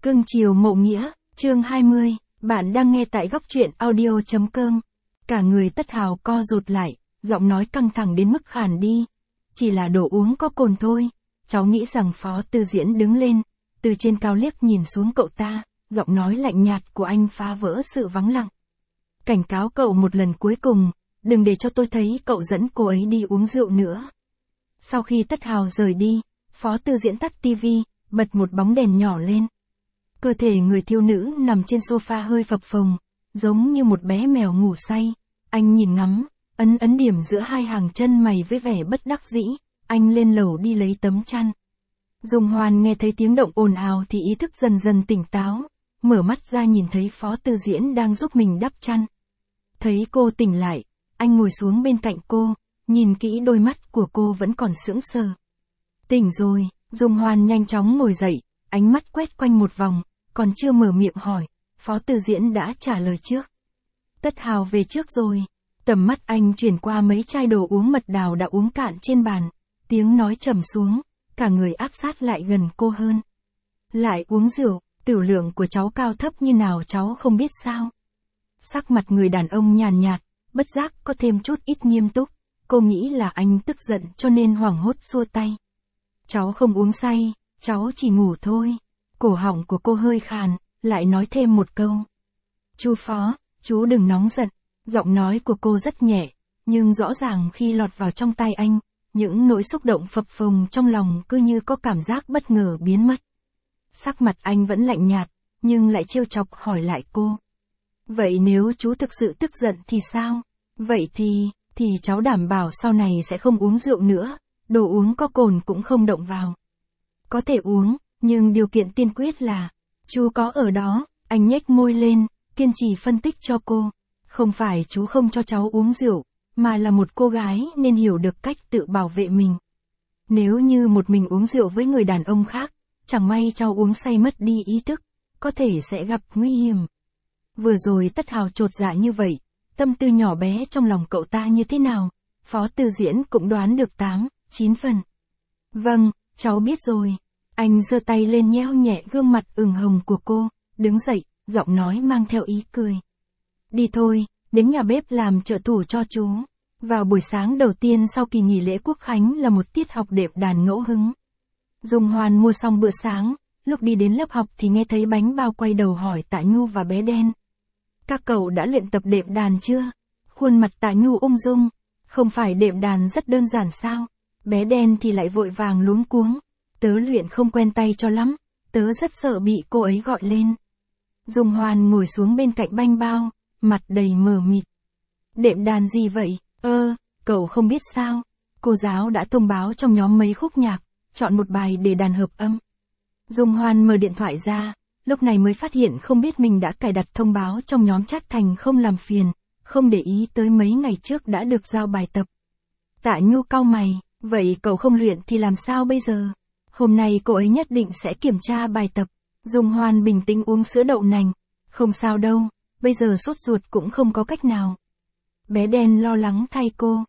Cưng chiều mộ nghĩa, chương 20, bạn đang nghe tại góc truyện audio.com. Cả người Tất Hào co rụt lại, giọng nói căng thẳng đến mức khàn đi. Chỉ là đồ uống có cồn thôi. Cháu nghĩ rằng Phó Tư Diễn đứng lên, từ trên cao liếc nhìn xuống cậu ta, giọng nói lạnh nhạt của anh phá vỡ sự vắng lặng. Cảnh cáo cậu một lần cuối cùng, đừng để cho tôi thấy cậu dẫn cô ấy đi uống rượu nữa. Sau khi Tất Hào rời đi, Phó Tư Diễn tắt tivi, bật một bóng đèn nhỏ lên. Cơ thể người thiếu nữ nằm trên sofa hơi phập phồng, giống như một bé mèo ngủ say. Anh nhìn ngắm, ấn điểm giữa hai hàng chân mày với vẻ bất đắc dĩ. Anh lên lầu đi lấy tấm chăn. Dung Hoan nghe thấy tiếng động ồn ào thì ý thức dần dần tỉnh táo, mở mắt ra nhìn thấy Phó Tư Diễn đang giúp mình đắp chăn. Thấy cô tỉnh lại, anh ngồi xuống bên cạnh cô, nhìn kỹ đôi mắt của cô vẫn còn sững sờ. Tỉnh rồi, Dung Hoan nhanh chóng ngồi dậy, ánh mắt quét quanh một vòng, còn chưa mở miệng hỏi, Phó Tư Diễn đã trả lời trước. Tất Hào về trước rồi. Tầm mắt anh chuyển qua mấy chai đồ uống mật đào đã uống cạn trên bàn, tiếng nói trầm xuống, cả người áp sát lại gần cô hơn. Lại uống rượu, tiểu lượng của cháu cao thấp như nào cháu không biết sao. Sắc mặt người đàn ông nhàn nhạt, bất giác có thêm chút ít nghiêm túc, cô nghĩ là anh tức giận cho nên hoảng hốt xua tay. Cháu không uống say, cháu chỉ ngủ thôi. Cổ họng của cô hơi khàn, lại nói thêm một câu. Chú Phó, chú đừng nóng giận. Giọng nói của cô rất nhẹ, nhưng rõ ràng khi lọt vào trong tai anh, những nỗi xúc động phập phồng trong lòng cứ như có cảm giác bất ngờ biến mất. Sắc mặt anh vẫn lạnh nhạt, nhưng lại trêu chọc hỏi lại cô. Vậy nếu chú thực sự tức giận thì sao? Vậy thì cháu đảm bảo sau này sẽ không uống rượu nữa, đồ uống có cồn cũng không động vào. Có thể uống, nhưng điều kiện tiên quyết là, chú có ở đó. Anh nhếch môi lên, kiên trì phân tích cho cô. Không phải chú không cho cháu uống rượu, mà là một cô gái nên hiểu được cách tự bảo vệ mình. Nếu như một mình uống rượu với người đàn ông khác, chẳng may cháu uống say mất đi ý thức, có thể sẽ gặp nguy hiểm. Vừa rồi Tất Hào chột dạ như vậy, tâm tư nhỏ bé trong lòng cậu ta như thế nào, Phó Tư Diễn cũng đoán được 8-9 phần. Vâng, cháu biết rồi. Anh giơ tay lên nhéo nhẹ gương mặt ửng hồng của cô, đứng dậy, giọng nói mang theo ý cười. Đi thôi, đến nhà bếp làm trợ thủ cho chú. Vào buổi sáng đầu tiên sau kỳ nghỉ lễ Quốc Khánh là một tiết học đệm đàn ngẫu hứng. Dung Hoan mua xong bữa sáng, lúc đi đến lớp học thì nghe thấy Bánh Bao quay đầu hỏi Tạ Nhu và bé Đen. Các cậu đã luyện tập đệm đàn chưa? Khuôn mặt Tạ Nhu ung dung. Không phải đệm đàn rất đơn giản sao? Bé Đen thì lại vội vàng luống cuống. Tớ luyện không quen tay cho lắm, tớ rất sợ bị cô ấy gọi lên. Dung Hoan ngồi xuống bên cạnh Bánh Bao, mặt đầy mờ mịt. Đệm đàn gì vậy? Cậu không biết sao? Cô giáo đã thông báo trong nhóm mấy khúc nhạc, chọn một bài để đàn hợp âm. Dung Hoan mở điện thoại ra, lúc này mới phát hiện không biết mình đã cài đặt thông báo trong nhóm chat thành không làm phiền, không để ý tới mấy ngày trước đã được giao bài tập. Tạ Nhu cau mày, vậy cậu không luyện thì làm sao bây giờ? Hôm nay cô ấy nhất định sẽ kiểm tra bài tập. Dung Hoan bình tĩnh uống sữa đậu nành. Không sao đâu, bây giờ sốt ruột cũng không có cách nào. Bé Đen lo lắng thay cô.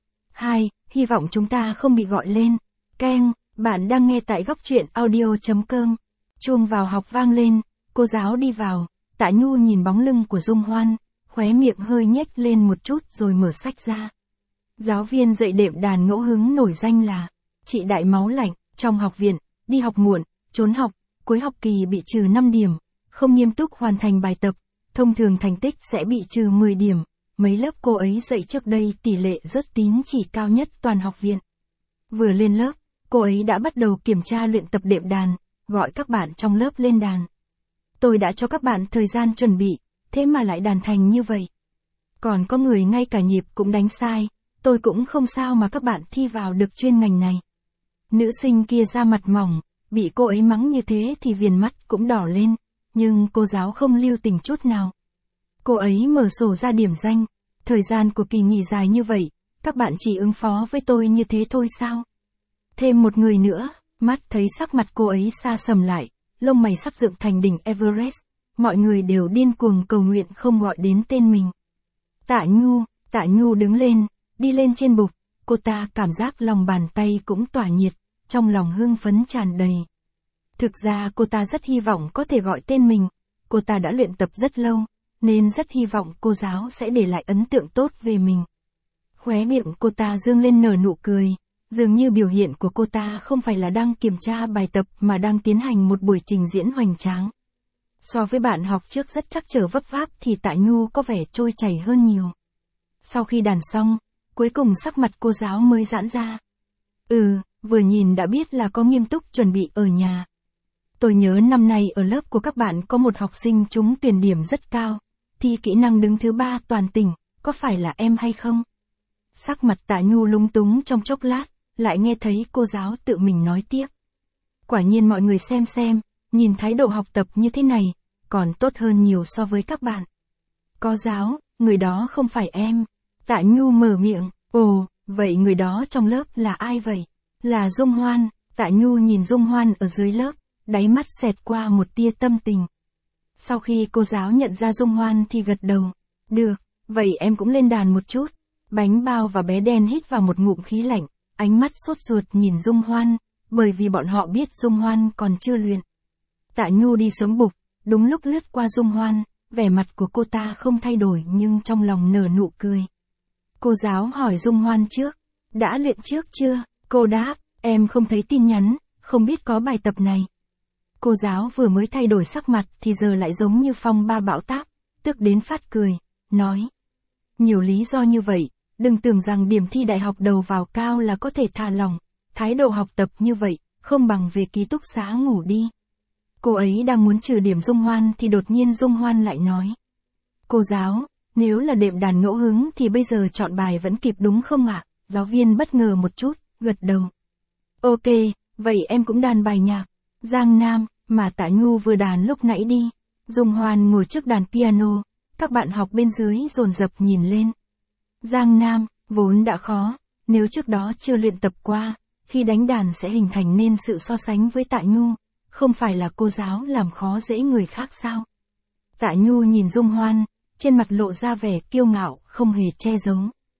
Hy vọng chúng ta không bị gọi lên. Keng, bạn đang nghe tại góc truyện audio.com. Chuông vào học vang lên, cô giáo đi vào. Tạ Nhu nhìn bóng lưng của Dung Hoan, khóe miệng hơi nhếch lên một chút rồi mở sách ra. Giáo viên dạy đệm đàn ngẫu hứng nổi danh là chị Đại Máu Lạnh. Trong học viện, đi học muộn, trốn học, cuối học kỳ bị trừ 5 điểm, không nghiêm túc hoàn thành bài tập, thông thường thành tích sẽ bị trừ 10 điểm. Mấy lớp cô ấy dạy trước đây tỷ lệ rớt tín chỉ cao nhất toàn học viện. Vừa lên lớp, cô ấy đã bắt đầu kiểm tra luyện tập đệm đàn, gọi các bạn trong lớp lên đàn. Tôi đã cho các bạn thời gian chuẩn bị, thế mà lại đàn thành như vậy. Còn có người ngay cả nhịp cũng đánh sai, tôi cũng không sao mà các bạn thi vào được chuyên ngành này. Nữ sinh kia da mặt mỏng, bị cô ấy mắng như thế thì viền mắt cũng đỏ lên, nhưng cô giáo không lưu tình chút nào. Cô ấy mở sổ ra điểm danh, thời gian của kỳ nghỉ dài như vậy, các bạn chỉ ứng phó với tôi như thế thôi sao? Thêm một người nữa, mắt thấy sắc mặt cô ấy xa sầm lại, lông mày sắp dựng thành đỉnh Everest, mọi người đều điên cuồng cầu nguyện không gọi đến tên mình. Tạ Nhu đứng lên, đi lên trên bục, cô ta cảm giác lòng bàn tay cũng tỏa nhiệt, trong lòng hưng phấn tràn đầy. Thực ra cô ta rất hy vọng có thể gọi tên mình, cô ta đã luyện tập rất lâu, nên rất hy vọng cô giáo sẽ để lại ấn tượng tốt về mình. Khóe miệng cô ta dương lên nở nụ cười, dường như biểu hiện của cô ta không phải là đang kiểm tra bài tập mà đang tiến hành một buổi trình diễn hoành tráng. So với bạn học trước rất trắc trở vấp váp thì Tạ Nhu có vẻ trôi chảy hơn nhiều. Sau khi đàn xong, cuối cùng sắc mặt cô giáo mới giãn ra. Vừa nhìn đã biết là có nghiêm túc chuẩn bị ở nhà. Tôi nhớ năm nay ở lớp của các bạn có một học sinh trúng tuyển điểm rất cao, thi kỹ năng đứng thứ 3 toàn tỉnh, có phải là em hay không? Sắc mặt Tạ Nhu lúng túng trong chốc lát, lại nghe thấy cô giáo tự mình nói tiếp. Quả nhiên mọi người xem, nhìn thái độ học tập như thế này, còn tốt hơn nhiều so với các bạn. Có giáo, người đó không phải em. Tạ Nhu mở miệng, ồ, vậy người đó trong lớp là ai vậy? Là Dung Hoan. Tạ Nhu nhìn Dung Hoan ở dưới lớp, đáy mắt xẹt qua một tia tâm tình. Sau khi cô giáo nhận ra Dung Hoan thì gật đầu. Được, vậy em cũng lên đàn một chút. Bánh bao và bé đen hít vào một ngụm khí lạnh, ánh mắt sốt ruột nhìn Dung Hoan, bởi vì bọn họ biết Dung Hoan còn chưa luyện. Tạ Nhu đi sống bục, đúng lúc lướt qua Dung Hoan, vẻ mặt của cô ta không thay đổi nhưng trong lòng nở nụ cười. Cô giáo hỏi Dung Hoan trước, đã luyện trước chưa? Cô đáp, em không thấy tin nhắn, không biết có bài tập này. Cô giáo vừa mới thay đổi sắc mặt thì giờ lại giống như phong ba bão táp, tức đến phát cười, nói. Nhiều lý do như vậy, đừng tưởng rằng điểm thi đại học đầu vào cao là có thể thả lỏng, thái độ học tập như vậy, không bằng về ký túc xá ngủ đi. Cô ấy đang muốn trừ điểm Dung Hoan thì đột nhiên Dung Hoan lại nói. Cô giáo, nếu là đệm đàn ngẫu hứng thì bây giờ chọn bài vẫn kịp đúng không ạ? Giáo viên bất ngờ một chút, gật đầu. Ok, vậy em cũng đàn bài nhạc. Giang Nam, mà Tạ Nhu vừa đàn lúc nãy đi. Dung Hoan ngồi trước đàn piano, các bạn học bên dưới dồn dập nhìn lên. Giang Nam, vốn đã khó, nếu trước đó chưa luyện tập qua, khi đánh đàn sẽ hình thành nên sự so sánh với Tạ Nhu, không phải là cô giáo làm khó dễ người khác sao? Tạ Nhu nhìn Dung Hoan, trên mặt lộ ra vẻ kiêu ngạo, không hề che giấu.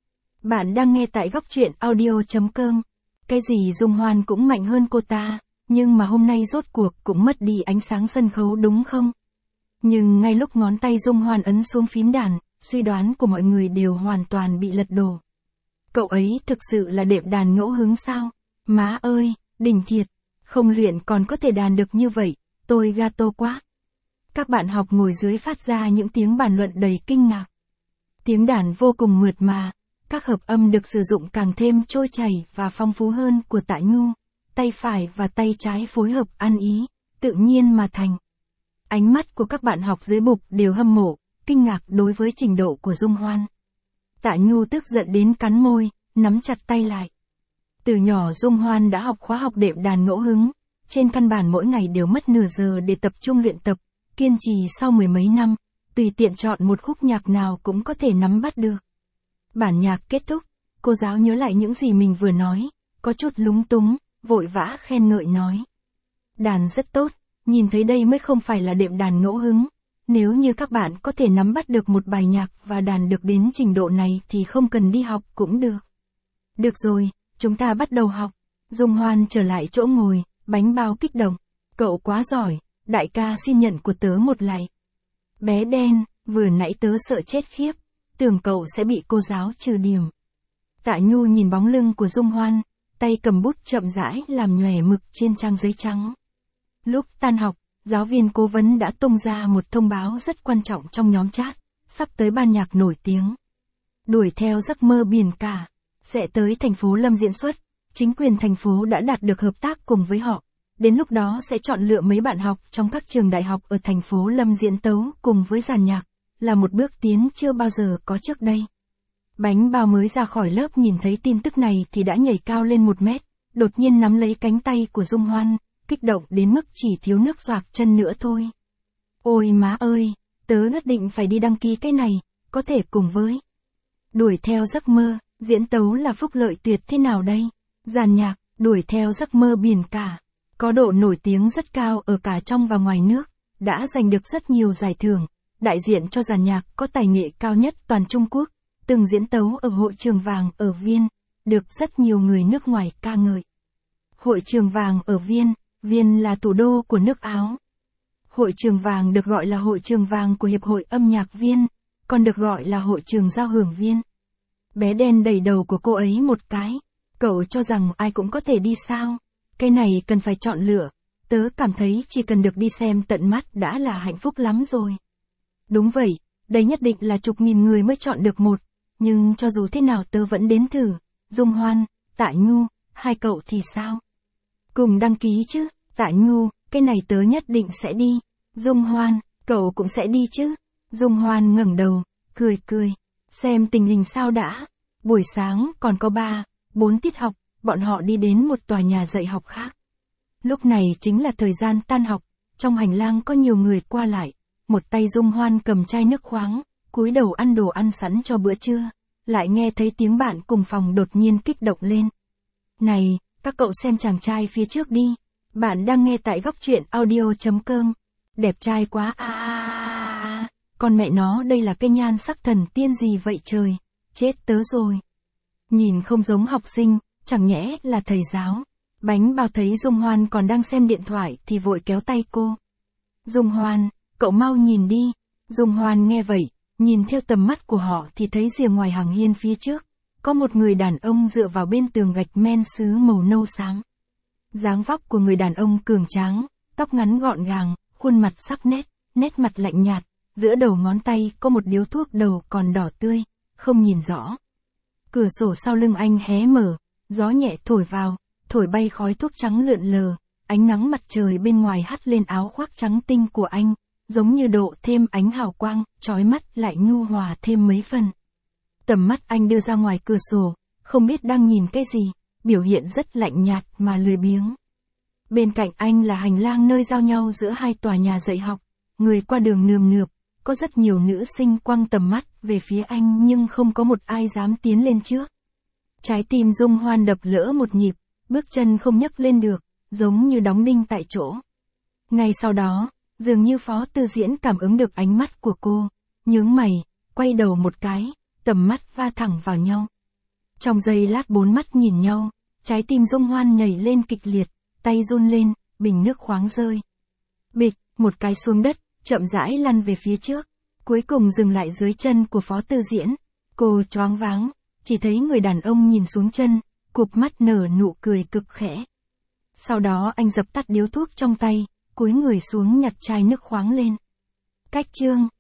Bạn đang nghe tại góc truyện audio.com. Cái gì Dung Hoan cũng mạnh hơn cô ta, nhưng mà hôm nay rốt cuộc cũng mất đi ánh sáng sân khấu đúng không? Nhưng ngay lúc ngón tay Dung Hoan ấn xuống phím đàn, suy đoán của mọi người đều hoàn toàn bị lật đổ. Cậu ấy thực sự là đệm đàn ngẫu hứng sao? Má ơi, đỉnh thiệt, không luyện còn có thể đàn được như vậy, tôi gato quá. Các bạn học ngồi dưới phát ra những tiếng bàn luận đầy kinh ngạc. Tiếng đàn vô cùng mượt mà, các hợp âm được sử dụng càng thêm trôi chảy và phong phú hơn của Tạ Nhu, tay phải và tay trái phối hợp ăn ý, tự nhiên mà thành. Ánh mắt của các bạn học dưới bục đều hâm mộ, kinh ngạc đối với trình độ của Dung Hoan. Tạ Nhu tức giận đến cắn môi, nắm chặt tay lại. Từ nhỏ Dung Hoan đã học khóa học đệm đàn ngẫu hứng, trên căn bản mỗi ngày đều mất nửa giờ để tập trung luyện tập, kiên trì sau mười mấy năm, tùy tiện chọn một khúc nhạc nào cũng có thể nắm bắt được. Bản nhạc kết thúc, cô giáo nhớ lại những gì mình vừa nói, có chút lúng túng, vội vã khen ngợi nói. Đàn rất tốt, nhìn thấy đây mới không phải là đệm đàn ngẫu hứng. Nếu như các bạn có thể nắm bắt được một bài nhạc và đàn được đến trình độ này thì không cần đi học cũng được. Được rồi, chúng ta bắt đầu học. Dung Hoan trở lại chỗ ngồi, bánh bao kích động. Cậu quá giỏi, đại ca xin nhận của tớ một lạy. Bé đen, vừa nãy tớ sợ chết khiếp, tưởng cậu sẽ bị cô giáo trừ điểm. Tạ Nhu nhìn bóng lưng của Dung Hoan, tay cầm bút chậm rãi làm nhòe mực trên trang giấy trắng. Lúc tan học, giáo viên cố vấn đã tung ra một thông báo rất quan trọng trong nhóm chat, sắp tới ban nhạc nổi tiếng. Đuổi theo giấc mơ biển cả, sẽ tới thành phố Lâm diễn xuất, chính quyền thành phố đã đạt được hợp tác cùng với họ. Đến lúc đó sẽ chọn lựa mấy bạn học trong các trường đại học ở thành phố Lâm diễn tấu cùng với dàn nhạc, là một bước tiến chưa bao giờ có trước đây. Bánh bao mới ra khỏi lớp nhìn thấy tin tức này thì đã nhảy cao lên 1 mét, đột nhiên nắm lấy cánh tay của Dung Hoan, kích động đến mức chỉ thiếu nước xoạc chân nữa thôi. Ôi má ơi, tớ nhất định phải đi đăng ký cái này, có thể cùng với. Đuổi theo giấc mơ, diễn tấu là phúc lợi tuyệt thế nào đây? Dàn nhạc, đuổi theo giấc mơ biển cả, có độ nổi tiếng rất cao ở cả trong và ngoài nước, đã giành được rất nhiều giải thưởng, đại diện cho dàn nhạc có tài nghệ cao nhất toàn Trung Quốc, từng diễn tấu ở Hội Trường Vàng ở Viên, được rất nhiều người nước ngoài ca ngợi. Hội Trường Vàng ở Viên, Viên là thủ đô của nước Áo. Hội trường vàng được gọi là hội trường vàng của Hiệp hội âm nhạc Viên, còn được gọi là hội trường giao hưởng Viên. Bé đen đẩy đầu của cô ấy một cái. Cậu cho rằng ai cũng có thể đi sao? Cái này cần phải chọn lựa. Tớ cảm thấy chỉ cần được đi xem tận mắt đã là hạnh phúc lắm rồi. Đúng vậy, đây nhất định là chục nghìn người mới chọn được một. Nhưng cho dù thế nào tớ vẫn đến thử. Dung Hoan, Tạ Nhu, hai cậu thì sao? Cùng đăng ký chứ, Tạ Nhu, cái này tớ nhất định sẽ đi. Dung Hoan, cậu cũng sẽ đi chứ? Dung Hoan ngẩng đầu, cười cười. Xem tình hình sao đã. Buổi sáng còn có 3-4 tiết học, bọn họ đi đến một tòa nhà dạy học khác. Lúc này chính là thời gian tan học, trong hành lang có nhiều người qua lại. Một tay Dung Hoan cầm chai nước khoáng, cúi đầu ăn đồ ăn sẵn cho bữa trưa. Lại nghe thấy tiếng bạn cùng phòng đột nhiên kích động lên. Này, các cậu xem chàng trai phía trước đi. Bạn đang nghe tại góc truyện audio.com. Đẹp trai quá à. Con mẹ nó đây là cái nhan sắc thần tiên gì vậy trời. Chết tớ rồi. Nhìn không giống học sinh, chẳng nhẽ là thầy giáo. Bánh bao thấy Dung Hoan còn đang xem điện thoại thì vội kéo tay cô. Dung Hoan, cậu mau nhìn đi. Dung Hoan nghe vậy, nhìn theo tầm mắt của họ thì thấy rìa ngoài hàng hiên phía trước. Có một người đàn ông dựa vào bên tường gạch men sứ màu nâu sáng. Dáng vóc của người đàn ông cường tráng, tóc ngắn gọn gàng, khuôn mặt sắc nét, nét mặt lạnh nhạt, giữa đầu ngón tay có một điếu thuốc đầu còn đỏ tươi, không nhìn rõ. Cửa sổ sau lưng anh hé mở, gió nhẹ thổi vào, thổi bay khói thuốc trắng lượn lờ, ánh nắng mặt trời bên ngoài hắt lên áo khoác trắng tinh của anh, giống như độ thêm ánh hào quang, chói mắt lại nhu hòa thêm mấy phần. Tầm mắt anh đưa ra ngoài cửa sổ, không biết đang nhìn cái gì, biểu hiện rất lạnh nhạt mà lười biếng. Bên cạnh anh là hành lang nơi giao nhau giữa hai tòa nhà dạy học, người qua đường nườm nượp, có rất nhiều nữ sinh quăng tầm mắt về phía anh nhưng không có một ai dám tiến lên trước. Trái tim Dung Hoan đập lỡ một nhịp, bước chân không nhấc lên được, giống như đóng đinh tại chỗ. Ngay sau đó, dường như Phó Tư Diễn cảm ứng được ánh mắt của cô, nhướng mày, quay đầu một cái, tầm mắt va thẳng vào nhau. Trong giây lát bốn mắt nhìn nhau, trái tim Dung Hoan nhảy lên kịch liệt, tay run lên, bình nước khoáng rơi. Bịch, một cái xuống đất, chậm rãi lăn về phía trước, cuối cùng dừng lại dưới chân của Phó Tư Diễn. Cô choáng váng, chỉ thấy người đàn ông nhìn xuống chân, cụp mắt nở nụ cười cực khẽ. Sau đó anh dập tắt điếu thuốc trong tay, cúi người xuống nhặt chai nước khoáng lên. Cách chương